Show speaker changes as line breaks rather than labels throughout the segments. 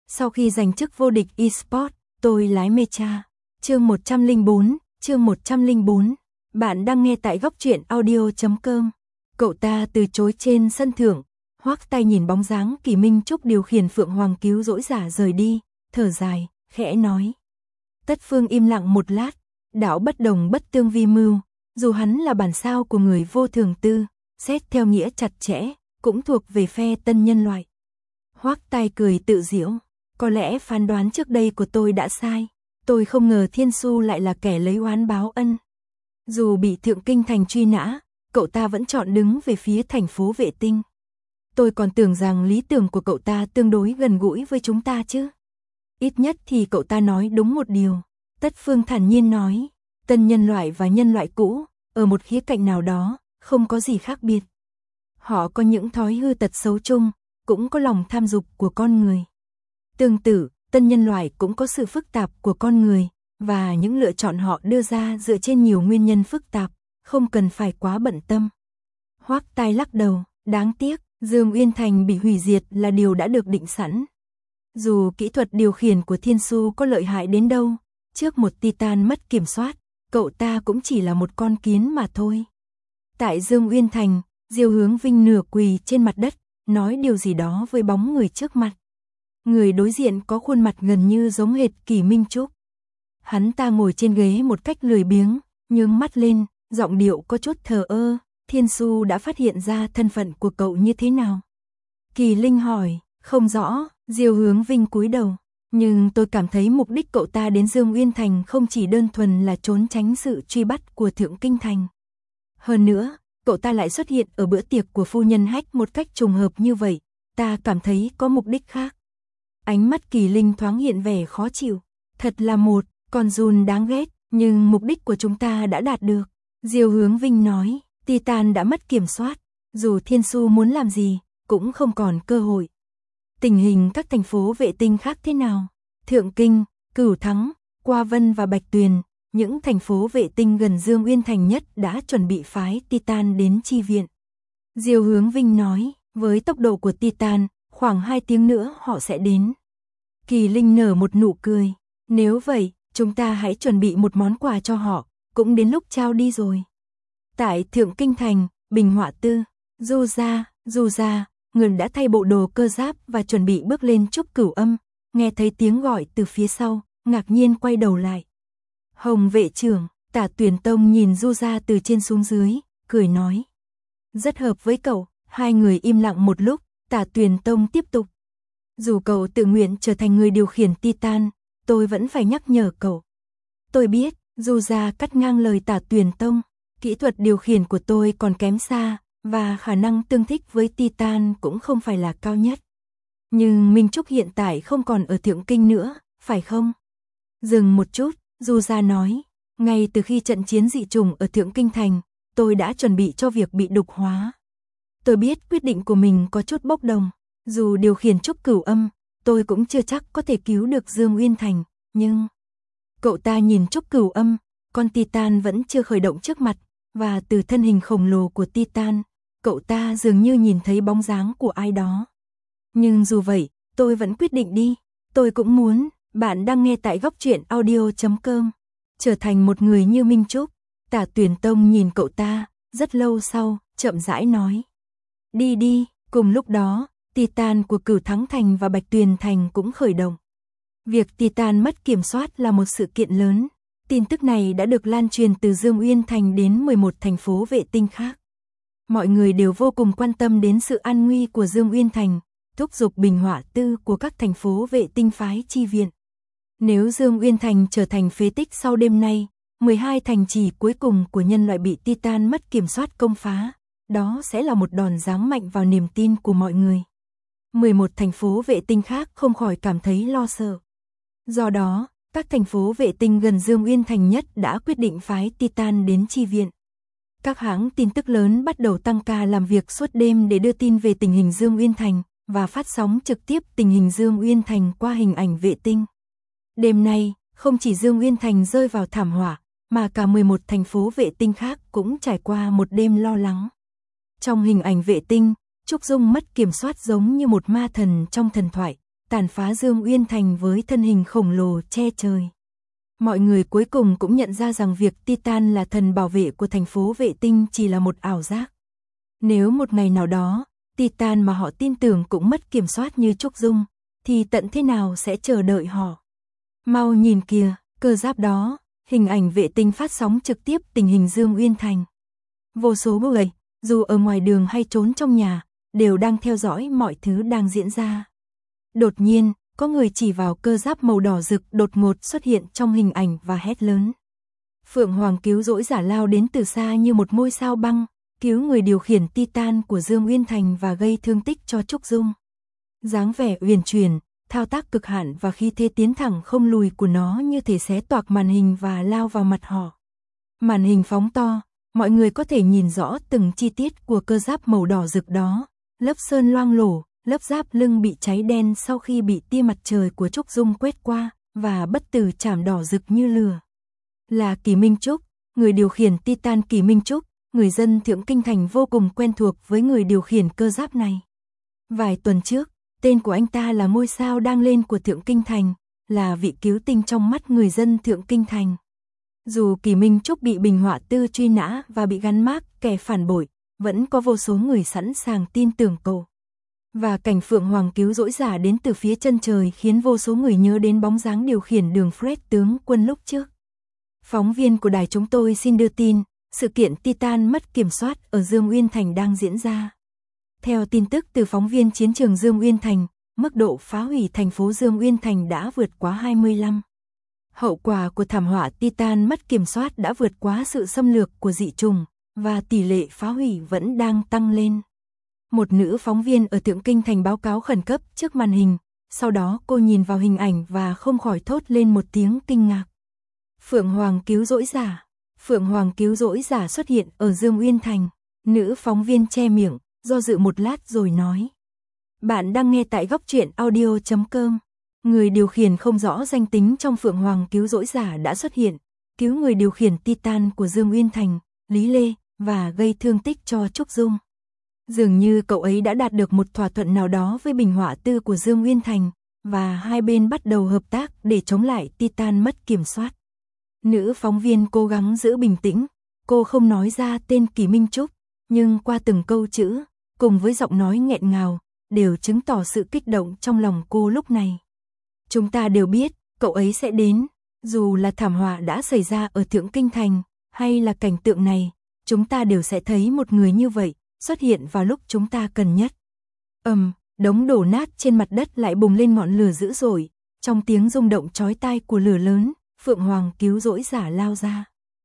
Sau khi giành chức vô địch eSports, tôi lái Mecha. Chương 104. Bạn đang nghe tại góc truyện audio.com. Cậu ta từ chối trên sân thượng, Hoắc Tay nhìn bóng dáng Kỳ Minh Trúc điều khiển Phượng Hoàng cứu rỗi giả rời đi, thở dài, khẽ nói. Tất Phương im lặng một lát, đạo bất đồng bất tương vi mưu, dù hắn là bản sao của người vô thường tư, xét theo nghĩa chặt chẽ, cũng thuộc về phe tân nhân loại. Hoắc Tay cười tự giễu, có lẽ phán đoán trước đây của tôi đã sai, tôi không ngờ Thiên Su lại là kẻ lấy oán báo ân. Dù bị Thượng Kinh Thành truy nã, cậu ta vẫn chọn đứng về phía thành phố Vệ Tinh. Tôi còn tưởng rằng lý tưởng của cậu ta tương đối gần gũi với chúng ta chứ. Ít nhất thì cậu ta nói đúng một điều. Tất Phương thản nhiên nói, tân nhân loại và nhân loại cũ, ở một khía cạnh nào đó, không có gì khác biệt. Họ có những thói hư tật xấu chung, cũng có lòng tham dục của con người. Tương tự, tân nhân loại cũng có sự phức tạp của con người, và những lựa chọn họ đưa ra dựa trên nhiều nguyên nhân phức tạp, không cần phải quá bận tâm. Hoắc Tay lắc đầu, đáng tiếc, Dương Uyên Thành bị hủy diệt là điều đã được định sẵn. Dù kỹ thuật điều khiển của Thiên Su có lợi hại đến đâu, trước một Titan mất kiểm soát, cậu ta cũng chỉ là một con kiến mà thôi. Tại Dương Uyên Thành, Diêu Hướng Vinh nửa quỳ trên mặt đất, nói điều gì đó với bóng người trước mặt. Người đối diện có khuôn mặt gần như giống hệt Kỳ Minh Trúc. Hắn ta ngồi trên ghế một cách lười biếng, nhướng mắt lên, giọng điệu có chút thờ ơ. Thiên Su đã phát hiện ra thân phận của cậu như thế nào? Kỳ Linh hỏi, không rõ. Diêu Hướng Vinh cúi đầu. Nhưng tôi cảm thấy mục đích cậu ta đến Dương Uyên Thành không chỉ đơn thuần là trốn tránh sự truy bắt của Thượng Kinh Thành. Hơn nữa, cậu ta lại xuất hiện ở bữa tiệc của phu nhân Hách một cách trùng hợp như vậy. Ta cảm thấy có mục đích khác. Ánh mắt Kỳ Linh thoáng hiện vẻ khó chịu. Thật là một con giun đáng ghét, nhưng mục đích của chúng ta đã đạt được. Diêu Hướng Vinh nói, Titan đã mất kiểm soát, dù Thiên Su muốn làm gì, cũng không còn cơ hội. Tình hình các thành phố vệ tinh khác thế nào? Thượng Kinh, Cửu Thắng, Qua Vân và Bạch Tuyền, những thành phố vệ tinh gần Dương Uyên Thành nhất đã chuẩn bị phái Titan đến chi viện. Diêu Hướng Vinh nói, với tốc độ của Titan, khoảng 2 tiếng nữa họ sẽ đến. Kỳ Linh nở một nụ cười, nếu vậy, chúng ta hãy chuẩn bị một món quà cho họ, cũng đến lúc trao đi rồi. Tại Thượng Kinh Thành, Bình Họa Tư, Du Gia, người đã thay bộ đồ cơ giáp và chuẩn bị bước lên trúc cửu âm, nghe thấy tiếng gọi từ phía sau, ngạc nhiên quay đầu lại. Hồng vệ trưởng, Tả Tuyền Tông nhìn Du Gia từ trên xuống dưới, cười nói. Rất hợp với cậu, hai người im lặng một lúc, Tả Tuyền Tông tiếp tục. Dù cậu tự nguyện trở thành người điều khiển Titan, tôi vẫn phải nhắc nhở cậu. Tôi biết, Du Gia cắt ngang lời Tả Tuyền Tông. Kỹ thuật điều khiển của tôi còn kém xa, và khả năng tương thích với Titan cũng không phải là cao nhất. Nhưng Minh Trúc hiện tại không còn ở Thượng Kinh nữa, phải không? Dừng một chút, Du Gia nói, ngay từ khi trận chiến dị chủng ở Thượng Kinh Thành, tôi đã chuẩn bị cho việc bị đục hóa. Tôi biết quyết định của mình có chút bốc đồng, dù điều khiển trúc cửu âm, tôi cũng chưa chắc có thể cứu được Dương Uyên Thành, nhưng... Cậu ta nhìn trúc cửu âm, con Titan vẫn chưa khởi động trước mặt, và từ thân hình khổng lồ của Titan, cậu ta dường như nhìn thấy bóng dáng của ai đó. Nhưng dù vậy, tôi vẫn quyết định đi. Tôi cũng muốn, bạn đang nghe tại góc truyện audio.com. Trở thành một người như Minh Trúc. Tả Tuyền Tông nhìn cậu ta, rất lâu sau, chậm rãi nói. Đi đi, cùng lúc đó, Titan của Cửu Thắng Thành và Bạch Tuyền Thành cũng khởi động. Việc Titan mất kiểm soát là một sự kiện lớn. Tin tức này đã được lan truyền từ Dương Uyên Thành đến 11 thành phố vệ tinh khác. Mọi người đều vô cùng quan tâm đến sự an nguy của Dương Uyên Thành, thúc giục Bình Họa Tư của các thành phố vệ tinh phái chi viện. Nếu Dương Uyên Thành trở thành phế tích sau đêm nay, 12 thành trì cuối cùng của nhân loại bị Titan mất kiểm soát công phá, đó sẽ là một đòn giáng mạnh vào niềm tin của mọi người. 11 thành phố vệ tinh khác không khỏi cảm thấy lo sợ. Do đó, các thành phố vệ tinh gần Dương Uyên Thành nhất đã quyết định phái Titan đến chi viện. Các hãng tin tức lớn bắt đầu tăng ca làm việc suốt đêm để đưa tin về tình hình Dương Uyên Thành và phát sóng trực tiếp tình hình Dương Uyên Thành qua hình ảnh vệ tinh. Đêm nay, không chỉ Dương Uyên Thành rơi vào thảm họa, mà cả 11 thành phố vệ tinh khác cũng trải qua một đêm lo lắng. Trong hình ảnh vệ tinh, Trúc Dung mất kiểm soát giống như một ma thần trong thần thoại, tàn phá Dương Uyên Thành với thân hình khổng lồ che trời. Mọi người cuối cùng cũng nhận ra rằng việc Titan là thần bảo vệ của thành phố vệ tinh chỉ là một ảo giác. Nếu một ngày nào đó, Titan mà họ tin tưởng cũng mất kiểm soát như Trúc Dung, thì tận thế nào sẽ chờ đợi họ. Mau nhìn kìa, cơ giáp đó, hình ảnh vệ tinh phát sóng trực tiếp tình hình Dương Uyên Thành. Vô số người, dù ở ngoài đường hay trốn trong nhà, đều đang theo dõi mọi thứ đang diễn ra. Đột nhiên, có người chỉ vào cơ giáp màu đỏ rực đột ngột xuất hiện trong hình ảnh và hét lớn. Phượng Hoàng cứu rỗi giả lao đến từ xa như một ngôi sao băng, cứu người điều khiển Titan của Dương Uyên Thành và gây thương tích cho Trúc Dung. Dáng vẻ uyển chuyển, thao tác cực hạn và khí thế tiến thẳng không lùi của nó như thể xé toạc màn hình và lao vào mặt họ. Màn hình phóng to, mọi người có thể nhìn rõ từng chi tiết của cơ giáp màu đỏ rực đó, lớp sơn loang lổ, lớp giáp lưng bị cháy đen sau khi bị tia mặt trời của Trúc Dung quét qua, và bất tử chảm đỏ rực như lửa. Là Kỷ Minh Trúc, người điều khiển Titan Kỷ Minh Trúc, người dân Thượng Kinh Thành vô cùng quen thuộc với người điều khiển cơ giáp này. Vài tuần trước, tên của anh ta là ngôi sao đang lên của Thượng Kinh Thành, là vị cứu tinh trong mắt người dân Thượng Kinh Thành. Dù Kỷ Minh Trúc bị Bình Họa Tư truy nã và bị gắn mác kẻ phản bội, vẫn có vô số người sẵn sàng tin tưởng cậu. Và cảnh Phượng Hoàng cứu rỗi giả đến từ phía chân trời khiến vô số người nhớ đến bóng dáng điều khiển đường Fred tướng quân lúc trước. Phóng viên của đài chúng tôi xin đưa tin, sự kiện Titan mất kiểm soát ở Dương Uyên Thành đang diễn ra. Theo tin tức từ phóng viên chiến trường Dương Uyên Thành, mức độ phá hủy thành phố Dương Uyên Thành đã vượt quá 25. Hậu quả của thảm họa Titan mất kiểm soát đã vượt quá sự xâm lược của dị chủng, và tỷ lệ phá hủy vẫn đang tăng lên. Một nữ phóng viên ở Thượng Kinh Thành báo cáo khẩn cấp trước màn hình, sau đó cô nhìn vào hình ảnh và không khỏi thốt lên một tiếng kinh ngạc. Phượng Hoàng cứu rỗi giả. Phượng Hoàng cứu rỗi giả xuất hiện ở Dương Uyên Thành. Nữ phóng viên che miệng, do dự một lát rồi nói. Bạn đang nghe tại góc truyện audio.com. Người điều khiển không rõ danh tính trong Phượng Hoàng cứu rỗi giả đã xuất hiện, cứu người điều khiển Titan của Dương Uyên Thành, Lý Lê, và gây thương tích cho Trúc Dung. Dường như cậu ấy đã đạt được một thỏa thuận nào đó với Bình Họa Tư của Dương Uyên Thành, và hai bên bắt đầu hợp tác để chống lại Titan mất kiểm soát. Nữ phóng viên cố gắng giữ bình tĩnh, cô không nói ra tên Kỷ Minh Trúc, nhưng qua từng câu chữ, cùng với giọng nói nghẹn ngào, đều chứng tỏ sự kích động trong lòng cô lúc này. Chúng ta đều biết, cậu ấy sẽ đến, dù là thảm họa đã xảy ra ở Thượng Kinh Thành, hay là cảnh tượng này, chúng ta đều sẽ thấy một người như vậy xuất hiện vào lúc chúng ta cần nhất. Đống đổ nát trên mặt đất lại bùng lên ngọn lửa dữ dội, trong tiếng rung động chói tai của lửa lớn, Phượng Hoàng cứu rỗi giả lao ra.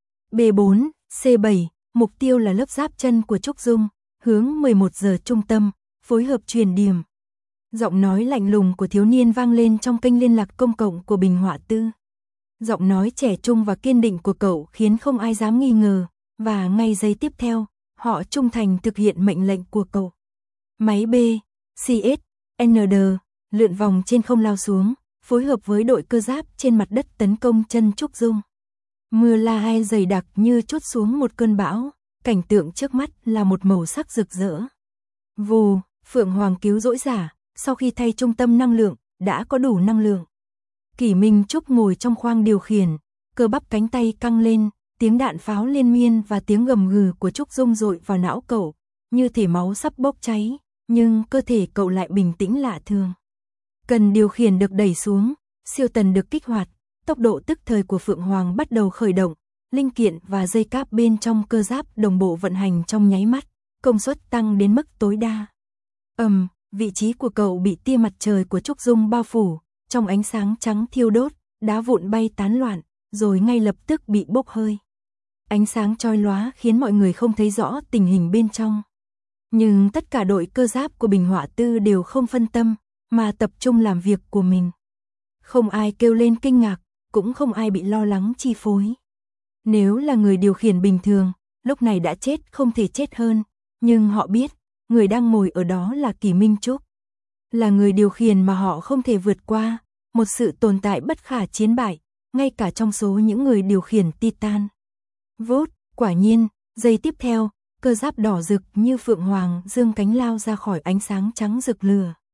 B4, C7, mục tiêu là lớp giáp chân của Trúc Dung, hướng 11 giờ trung tâm, phối hợp truyền điểm. Giọng nói lạnh lùng của thiếu niên vang lên trong kênh liên lạc công cộng của Bình Họa Tư. Giọng nói trẻ trung và kiên định của cậu khiến không ai dám nghi ngờ, và ngay giây tiếp theo, họ trung thành thực hiện mệnh lệnh của cậu. Máy B, CS, ND, lượn vòng trên không lao xuống, phối hợp với đội cơ giáp trên mặt đất tấn công chân Trúc Dung. Mưa la hai dày đặc như trút xuống một cơn bão, cảnh tượng trước mắt là một màu sắc rực rỡ. Vù, Phượng Hoàng cứu rỗi giả, sau khi thay trung tâm năng lượng, đã có đủ năng lượng. Kỷ Minh Trúc ngồi trong khoang điều khiển, cơ bắp cánh tay căng lên, tiếng đạn pháo liên miên và tiếng gầm gừ của Trúc Dung dội vào não cậu, như thể máu sắp bốc cháy, nhưng cơ thể cậu lại bình tĩnh lạ thường. Cần điều khiển được đẩy xuống, siêu tần được kích hoạt, tốc độ tức thời của Phượng Hoàng bắt đầu khởi động, linh kiện và dây cáp bên trong cơ giáp đồng bộ vận hành trong nháy mắt, công suất tăng đến mức tối đa. Vị trí của cậu bị tia mặt trời của Trúc Dung bao phủ, trong ánh sáng trắng thiêu đốt, đá vụn bay tán loạn, rồi ngay lập tức bị bốc hơi. Ánh sáng chói lóa khiến mọi người không thấy rõ tình hình bên trong. Nhưng tất cả đội cơ giáp của Bình Họa Tư đều không phân tâm, mà tập trung làm việc của mình. Không ai kêu lên kinh ngạc, cũng không ai bị lo lắng chi phối. Nếu là người điều khiển bình thường, lúc này đã chết không thể chết hơn, nhưng họ biết, người đang ngồi ở đó là Kỷ Minh Trúc. Là người điều khiển mà họ không thể vượt qua, một sự tồn tại bất khả chiến bại, ngay cả trong số những người điều khiển Titan. Vốt, quả nhiên, giây tiếp theo, cơ giáp đỏ rực như Phượng Hoàng dương cánh lao ra khỏi ánh sáng trắng rực lửa.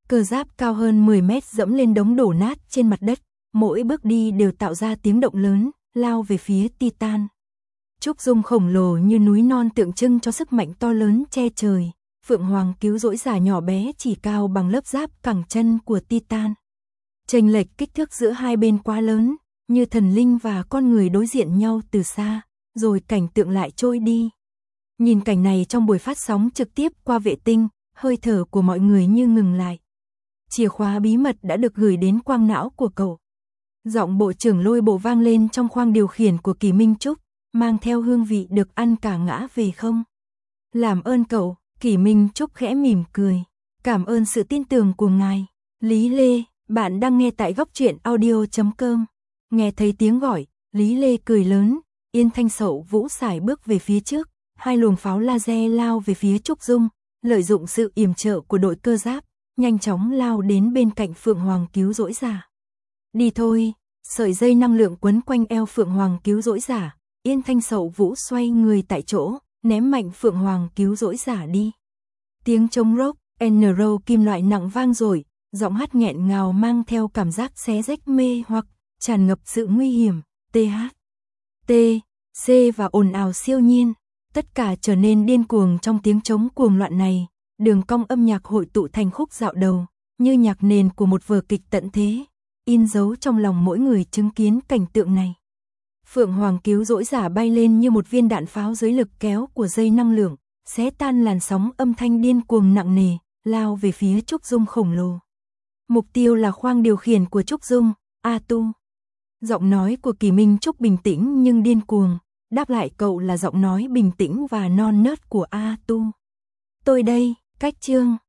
Cơ giáp cao hơn 10 mét dẫm lên đống đổ nát trên mặt đất, mỗi bước đi đều tạo ra tiếng động lớn, lao về phía Titan. Trúc dung khổng lồ như núi non tượng trưng cho sức mạnh to lớn che trời, Phượng Hoàng cứu rỗi giả nhỏ bé chỉ cao bằng lớp giáp cẳng chân của Titan. Chênh lệch kích thước giữa hai bên quá lớn, như thần linh và con người đối diện nhau từ xa, rồi cảnh tượng lại trôi đi. Nhìn cảnh này trong buổi phát sóng trực tiếp qua vệ tinh, hơi thở của mọi người như ngừng lại. Chìa khóa bí mật đã được gửi đến quang não của cậu. Giọng bộ trưởng Lôi Bộ vang lên trong khoang điều khiển của Kỳ Minh Trúc, mang theo hương vị được ăn cả ngã về không. Làm ơn cậu, Kỳ Minh Trúc khẽ mỉm cười. Cảm ơn sự tin tưởng của ngài. Lý Lê, bạn đang nghe tại góc truyện audio.com. Nghe thấy tiếng gọi, Lý Lê cười lớn, Yên Thanh Sậu Vũ sải bước về phía trước, hai luồng pháo laser lao về phía Trúc Dung, lợi dụng sự yểm trợ của đội cơ giáp, nhanh chóng lao đến bên cạnh Phượng Hoàng cứu rỗi giả. Đi thôi, sợi dây năng lượng quấn quanh eo Phượng Hoàng cứu rỗi giả, Yên Thanh Sậu Vũ xoay người tại chỗ, ném mạnh Phượng Hoàng cứu rỗi giả đi. Tiếng trống rock, NRO kim loại nặng vang rồi, giọng hát nghẹn ngào mang theo cảm giác xé rách mê hoặc tràn ngập sự nguy hiểm, TH, T, C và ồn ào siêu nhiên. Tất cả trở nên điên cuồng trong tiếng trống cuồng loạn này, đường cong âm nhạc hội tụ thành khúc dạo đầu, như nhạc nền của một vở kịch tận thế, in dấu trong lòng mỗi người chứng kiến cảnh tượng này. Phượng Hoàng cứu rỗi giả bay lên như một viên đạn pháo dưới lực kéo của dây năng lượng, xé tan làn sóng âm thanh điên cuồng nặng nề, lao về phía Trúc Dung khổng lồ. Mục tiêu là khoang điều khiển của Trúc Dung, A Tu. Giọng nói của Kỳ Minh Trúc bình tĩnh nhưng điên cuồng, đáp lại cậu là giọng nói bình tĩnh và non nớt của A Tu. Tôi đây, cách chương.